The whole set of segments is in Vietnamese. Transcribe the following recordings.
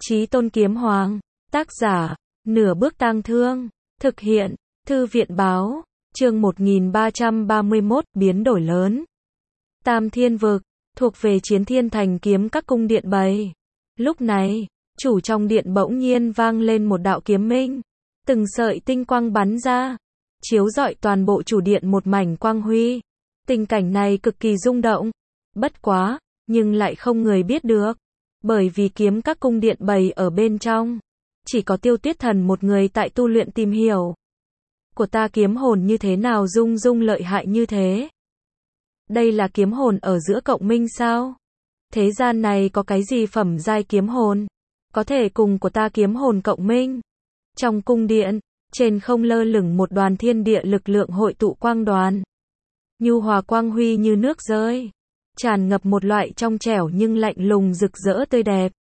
Chí Tôn Kiếm Hoàng, tác giả, Nửa Bước Tang Thương, thực hiện, Thư viện báo, chương 1331, biến đổi lớn. Tam Thiên Vực, thuộc về Chiến Thiên Thành kiếm các cung điện bày. Lúc này, chủ trong điện bỗng nhiên vang lên một đạo kiếm minh, từng sợi tinh quang bắn ra, chiếu rọi toàn bộ chủ điện một mảnh quang huy. Tình cảnh này cực kỳ rung động, bất quá, nhưng lại không người biết được, bởi vì kiếm các cung điện bày ở bên trong, chỉ có Tiêu Tuyết Thần một người tại tu luyện tìm hiểu. Của ta kiếm hồn như thế nào dung lợi hại như thế? Đây là kiếm hồn ở giữa cộng minh sao? Thế gian này có cái gì phẩm giai kiếm hồn có thể cùng của ta kiếm hồn cộng minh? Trong cung điện, trên không lơ lửng một đoàn thiên địa lực lượng hội tụ quang đoàn. Nhu hòa quang huy như nước rơi, tràn ngập một loại trong trẻo nhưng lạnh lùng rực rỡ tươi đẹp.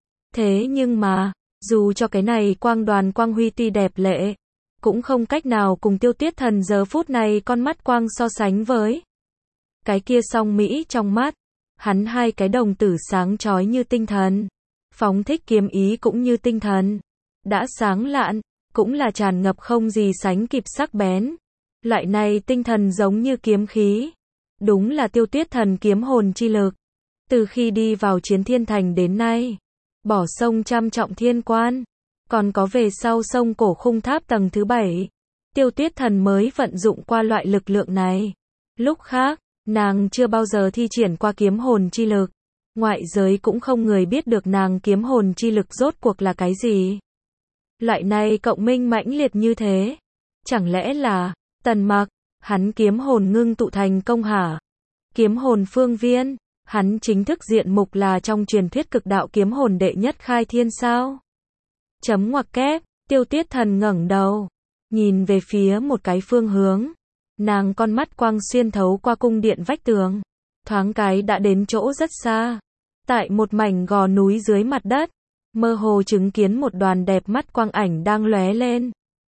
Thế nhưng mà, dù cho cái này quang đoàn quang huy tuy đẹp lệ, cũng không cách nào cùng Tiêu Tuyết Thần giờ phút này con mắt quang so sánh với. Cái kia song mỹ trong mắt, hắn hai cái đồng tử sáng chói như tinh thần, phóng thích kiếm ý cũng như tinh thần, đã sáng lạn, cũng là tràn ngập không gì sánh kịp sắc bén. Loại này tinh thần giống như kiếm khí, đúng là Tiêu Tuyết Thần kiếm hồn chi lực. Từ khi đi vào Chiến Thiên Thành đến nay, bỏ sông trăm trọng thiên quan, còn có về sau sông cổ khung tháp tầng thứ 7, Tiêu Tuyết Thần mới vận dụng qua loại lực lượng này. Lúc khác, nàng chưa bao giờ thi triển qua kiếm hồn chi lực, ngoại giới cũng không người biết được nàng kiếm hồn chi lực rốt cuộc là cái gì. Loại này cộng minh mãnh liệt như thế, chẳng lẽ là Tần Mặc, hắn kiếm hồn ngưng tụ thành công hả? Kiếm hồn phương viên, hắn chính thức diện mục là trong truyền thuyết cực đạo kiếm hồn đệ nhất khai thiên sao? Chấm ngoặc kép, Tiêu Tuyết Thần ngẩng đầu, nhìn về phía một cái phương hướng. Nàng con mắt quang xuyên thấu qua cung điện vách tường, thoáng cái đã đến chỗ rất xa. Tại một mảnh gò núi dưới mặt đất, mơ hồ chứng kiến một đoàn đẹp mắt quang ảnh đang lóe lên.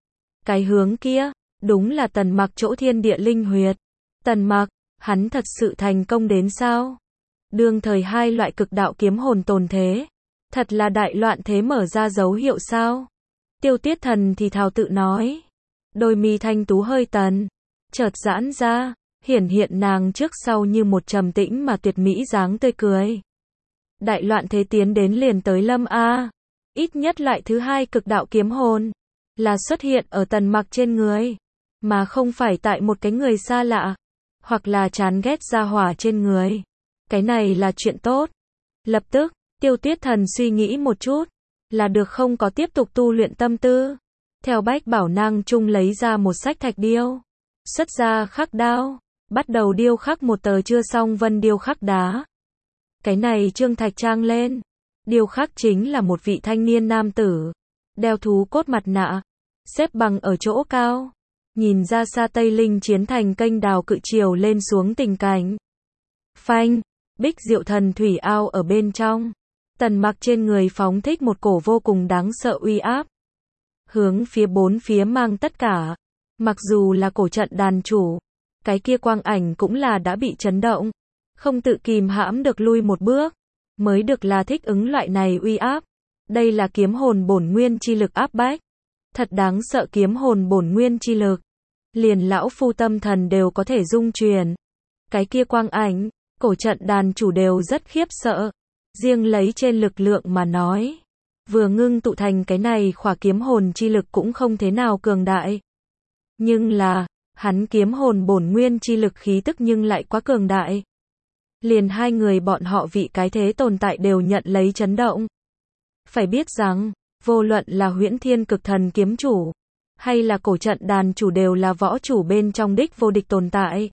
Cái hướng kia, đúng là Tần Mặc chỗ thiên địa linh huyệt. Tần Mặc, hắn thật sự thành công đến sao? Đương thời hai loại cực đạo kiếm hồn tồn thế, thật là đại loạn thế mở ra dấu hiệu sao? Tiêu Tuyết Thần thì thào tự nói, đôi mi thanh tú hơi tần, chợt giãn ra, hiển hiện nàng trước sau như một trầm tĩnh mà tuyệt mỹ dáng tươi cười. Đại loạn thế tiến đến liền tới lâm a, ít nhất loại thứ hai cực đạo kiếm hồn là xuất hiện ở Tần Mặc trên người, mà không phải tại một cái người xa lạ, hoặc là chán ghét gia hỏa trên người. Cái này là chuyện tốt. Lập tức, Tiêu Tuyết Thần suy nghĩ một chút, là được không có tiếp tục tu luyện tâm tư. Theo Bách Bảo Nang Trung lấy ra một sách thạch điêu, xuất ra khắc đao, bắt đầu điêu khắc một tờ chưa xong vân điêu khắc đá. Cái này trương thạch trang lên, điêu khắc chính là một vị thanh niên nam tử, đeo thú cốt mặt nạ, xếp bằng ở chỗ cao, nhìn ra xa Tây Linh chiến thành kênh đào cự triều lên xuống tình cảnh. Phanh, Bích Diệu Thần thủy ao ở bên trong, Tần Mặc trên người phóng thích một cổ vô cùng đáng sợ uy áp, hướng phía bốn phía mang tất cả. Mặc dù là cổ trận đàn chủ, cái kia quang ảnh cũng là đã bị chấn động, không tự kìm hãm được lui một bước, mới được là thích ứng loại này uy áp. Đây là kiếm hồn bổn nguyên chi lực áp bách, thật đáng sợ kiếm hồn bổn nguyên chi lực, liền lão phu tâm thần đều có thể dung chuyển. Cái kia quang ảnh, cổ trận đàn chủ đều rất khiếp sợ, riêng lấy trên lực lượng mà nói, vừa ngưng tụ thành cái này khỏa kiếm hồn chi lực cũng không thế nào cường đại. Nhưng là, hắn kiếm hồn bổn nguyên chi lực khí tức nhưng lại quá cường đại. Liền hai người bọn họ vị cái thế tồn tại đều nhận lấy chấn động. Phải biết rằng, vô luận là Huyễn Thiên Cực Thần kiếm chủ, hay là cổ trận đàn chủ đều là võ chủ bên trong đích vô địch tồn tại.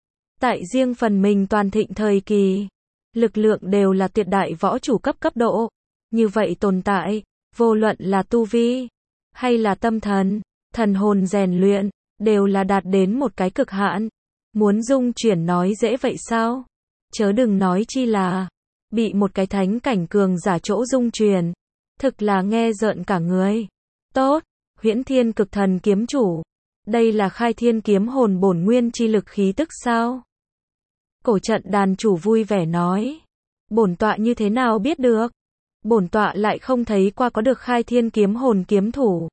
Tại riêng phần mình toàn thịnh thời kỳ, lực lượng đều là tuyệt đại võ chủ cấp độ. Như vậy tồn tại, vô luận là tu vi, hay là tâm thần, thần hồn rèn luyện, đều là đạt đến một cái cực hạn. Muốn dung chuyển nói dễ vậy sao? Chớ đừng nói chi là bị một cái thánh cảnh cường giả chỗ dung chuyển, thực là nghe rợn cả người. Tốt, Huyễn Thiên Cực Thần kiếm chủ, đây là khai thiên kiếm hồn bổn nguyên chi lực khí tức sao? Cổ trận đàn chủ vui vẻ nói, bổn tọa như thế nào biết được? bổn tọa lại không thấy qua có được khai thiên kiếm hồn kiếm thủ.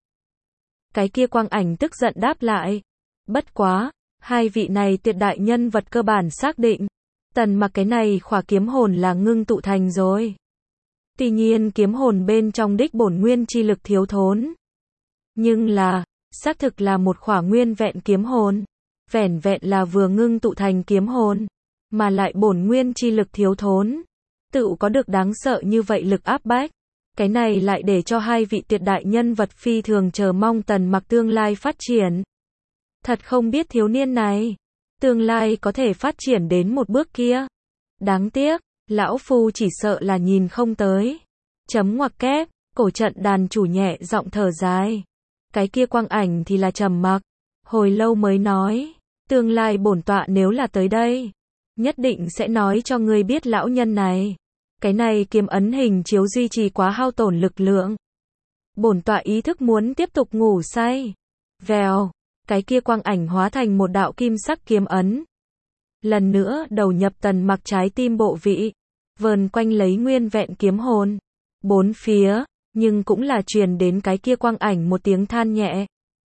Cái kia quang ảnh tức giận đáp lại. Bất quá, hai vị này tuyệt đại nhân vật cơ bản xác định. Tần Mặc cái này khỏa kiếm hồn là ngưng tụ thành rồi. Tuy nhiên kiếm hồn bên trong đích bổn nguyên chi lực thiếu thốn. Nhưng là, xác thực là một khỏa nguyên vẹn kiếm hồn. Vẻn vẹn là vừa ngưng tụ thành kiếm hồn, mà lại bổn nguyên chi lực thiếu thốn. Tự có được đáng sợ như vậy lực áp bách. Cái này lại để cho hai vị tuyệt đại nhân vật phi thường chờ mong Tần Mặc tương lai phát triển. Thật không biết thiếu niên này, tương lai có thể phát triển đến một bước kia. Đáng tiếc, lão phu chỉ sợ là nhìn không tới. Chấm ngoặc kép, cổ trận đàn chủ nhẹ giọng thở dài. Cái kia quang ảnh thì là trầm mặc, hồi lâu mới nói, tương lai bổn tọa nếu là tới đây, nhất định sẽ nói cho ngươi biết lão nhân này. Cái này kiếm ấn hình chiếu duy trì quá hao tổn lực lượng. Bổn tọa ý thức muốn tiếp tục ngủ say. Vèo, cái kia quang ảnh hóa thành một đạo kim sắc kiếm ấn. Lần nữa đầu nhập Tần Mặc trái tim bộ vị, vờn quanh lấy nguyên vẹn kiếm hồn. Bốn phía, nhưng cũng là truyền đến cái kia quang ảnh một tiếng than nhẹ.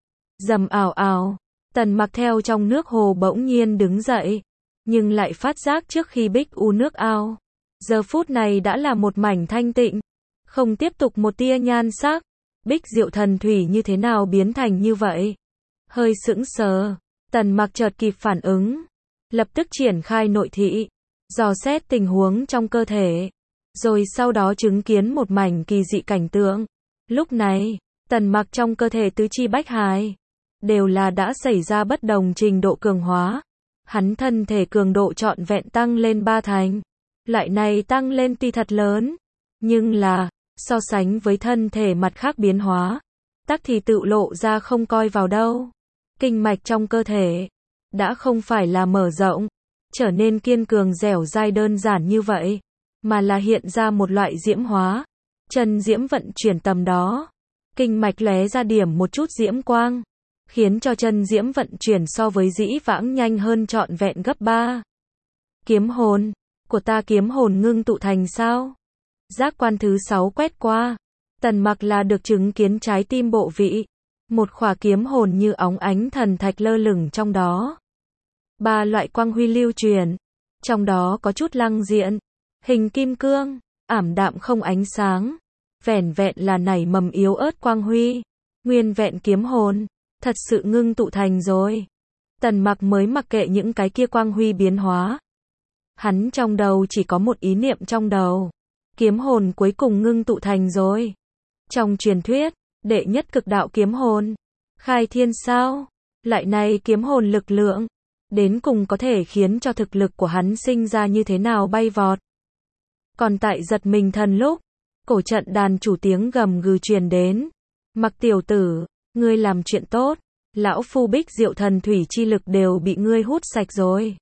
Rầm ào ào, Tần Mặc theo trong nước hồ bỗng nhiên đứng dậy, nhưng lại phát giác trước khi bích u nước ao, giờ phút này đã là một mảnh thanh tịnh, không tiếp tục một tia nhan sắc. Bích Diệu Thần Thủy như thế nào biến thành như vậy? Hơi sững sờ, Tần Mặc chợt kịp phản ứng, lập tức triển khai nội thị, dò xét tình huống trong cơ thể, rồi sau đó chứng kiến một mảnh kỳ dị cảnh tượng. Lúc này, Tần Mặc trong cơ thể tứ chi bách hài, đều là đã xảy ra bất đồng trình độ cường hóa. Hắn thân thể cường độ trọn vẹn tăng lên 3 thành. Loại này tăng lên tuy thật lớn, nhưng là, so sánh với thân thể mặt khác biến hóa, tắc thì tự lộ ra không coi vào đâu. Kinh mạch trong cơ thể, đã không phải là mở rộng, trở nên kiên cường dẻo dai đơn giản như vậy, mà là hiện ra một loại diễm hóa. Chân diễm vận chuyển tầm đó, kinh mạch lóe ra điểm một chút diễm quang, khiến cho chân diễm vận chuyển so với dĩ vãng nhanh hơn trọn vẹn gấp 3. Kiếm hồn của ta, kiếm hồn ngưng tụ thành sao? Giác quan thứ 6 quét qua, Tần Mặc là được chứng kiến trái tim bộ vị, một khỏa kiếm hồn như óng ánh thần thạch lơ lửng trong đó. 3 loại quang huy lưu truyền, trong đó có chút lăng diện, hình kim cương, ảm đạm không ánh sáng, vẻn vẹn là nảy mầm yếu ớt quang huy. Nguyên vẹn kiếm hồn, thật sự ngưng tụ thành rồi. Tần Mặc mới mặc kệ những cái kia quang huy biến hóa. Hắn trong đầu chỉ có một ý niệm trong đầu. Kiếm hồn cuối cùng ngưng tụ thành rồi. Trong truyền thuyết, đệ nhất cực đạo kiếm hồn, khai thiên sao? Lại này kiếm hồn lực lượng, đến cùng có thể khiến cho thực lực của hắn sinh ra như thế nào bay vọt. Còn tại giật mình thần lúc, cổ trận đàn chủ tiếng gầm gừ truyền đến. Mặc tiểu tử, ngươi làm chuyện tốt, lão phu Bích Diệu Thần Thủy chi lực đều bị ngươi hút sạch rồi.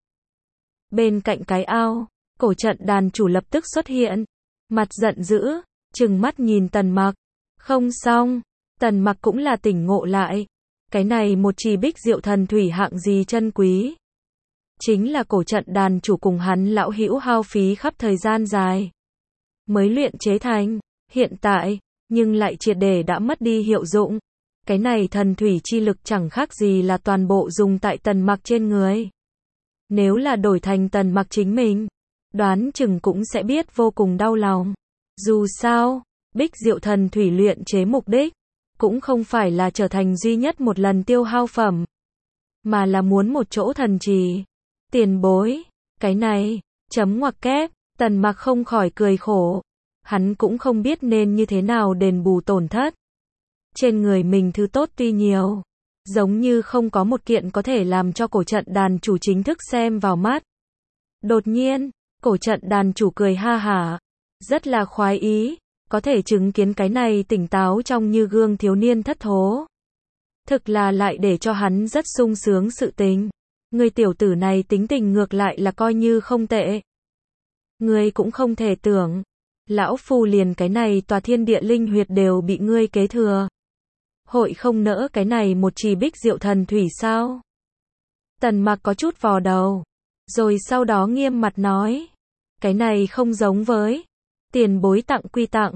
Bên cạnh cái ao, cổ trận đàn chủ lập tức xuất hiện, mặt giận dữ, trừng mắt nhìn Tần Mặc. Không xong, Tần Mặc cũng là tỉnh ngộ lại. Cái này một chỉ Bích Diệu Thần Thủy hạng gì chân quý. Chính là cổ trận đàn chủ cùng hắn lão hữu hao phí khắp thời gian dài mới luyện chế thành, hiện tại, nhưng lại triệt để đã mất đi hiệu dụng. Cái này thần thủy chi lực chẳng khác gì là toàn bộ dùng tại Tần Mặc trên người. Nếu là đổi thành Tần Mặc chính mình, đoán chừng cũng sẽ biết vô cùng đau lòng. Dù sao, Bích Diệu Thần Thủy luyện chế mục đích, cũng không phải là trở thành duy nhất một lần tiêu hao phẩm, mà là muốn một chỗ thần trì. Tiền bối, cái này, chấm ngoặc kép, Tần Mặc không khỏi cười khổ. Hắn cũng không biết nên như thế nào đền bù tổn thất. Trên người mình thứ tốt tuy nhiều, giống như không có một kiện có thể làm cho cổ trận đàn chủ chính thức xem vào mắt. Đột nhiên, cổ trận đàn chủ cười ha hả, rất là khoái ý, có thể chứng kiến cái này tỉnh táo trong như gương thiếu niên thất thố. Thực là lại để cho hắn rất sung sướng sự tình. Người tiểu tử này tính tình ngược lại là coi như không tệ. Ngươi cũng không thể tưởng, lão phu liền cái này tòa thiên địa linh huyệt đều bị ngươi kế thừa. Hội không nỡ cái này một chỉ Bích Diệu Thần Thủy sao? Tần Mặc có chút vò đầu, rồi sau đó nghiêm mặt nói, cái này không giống với tiền bối tặng quy tặng,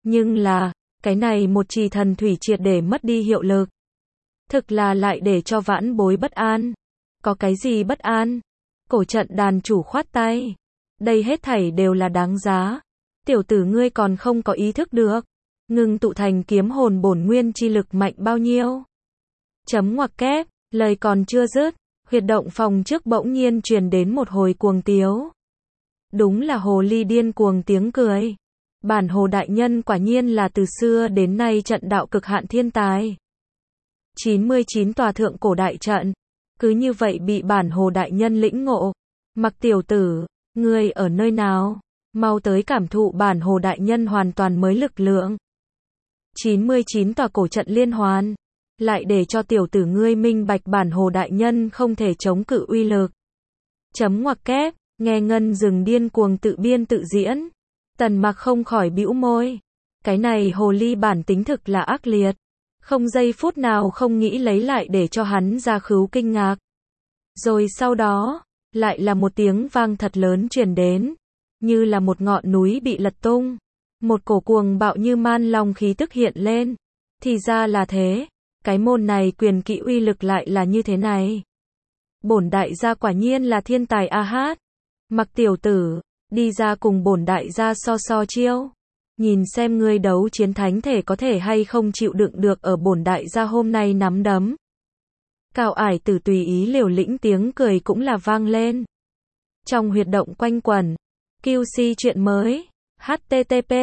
Nhưng là, cái này một trì thần thủy triệt để mất đi hiệu lực. Thực là lại để cho vãn bối bất an. Có cái gì bất an? Cổ trận đàn chủ khoát tay. Đây hết thảy đều là đáng giá. Tiểu tử ngươi còn không có ý thức được. Ngừng tụ thành kiếm hồn bổn nguyên chi lực mạnh bao nhiêu? Chấm ngoặc kép, lời còn chưa dứt, huyệt động phòng trước bỗng nhiên truyền đến một hồi cuồng tiếu. Đúng là hồ ly điên cuồng tiếng cười. Bản hồ đại nhân quả nhiên là từ xưa đến nay trận đạo cực hạn thiên tài. 99 tòa thượng cổ đại trận, cứ như vậy bị bản hồ đại nhân lĩnh ngộ. Mặc tiểu tử, ngươi ở nơi nào? Mau tới cảm thụ bản hồ đại nhân hoàn toàn mới lực lượng. 99 tòa cổ trận liên hoàn, lại để cho tiểu tử ngươi minh bạch bản hồ đại nhân không thể chống cự uy lực. Chấm ngoặc kép, nghe Ngân Dừng điên cuồng tự biên tự diễn. Tần Mặc không khỏi bĩu môi. Cái này hồ ly bản tính thực là ác liệt. Không giây phút nào không nghĩ lấy lại để cho hắn ra khứu kinh ngạc. Rồi sau đó, lại là một tiếng vang thật lớn truyền đến. Như là một ngọn núi bị lật tung. Một cổ cuồng bạo như man long khí tức hiện lên. Thì ra là thế. Cái môn này quyền kỹ uy lực lại là như thế này. Bổn đại gia quả nhiên là thiên tài a hát. Mặc tiểu tử, đi ra cùng bổn đại gia so chiêu. Nhìn xem ngươi đấu chiến thánh thể có thể hay không chịu đựng được ở bổn đại gia hôm nay nắm đấm. Cao ải tử tùy ý liều lĩnh tiếng cười cũng là vang lên. Trong huyệt động quanh quẩn. QC chuyện mới. http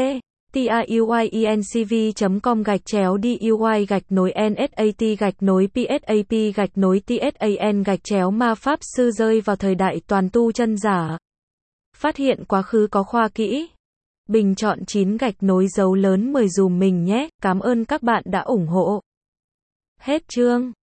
tayuy.duy.com/DUI-NSAT-PSAP-TSAN ma pháp sư rơi vào thời đại toàn tu chân giả. Phát hiện quá khứ có khoa kỹ. Bình chọn 9 gạch nối dấu lớn 10 dùm mình nhé. Cảm ơn các bạn đã ủng hộ. Hết chương.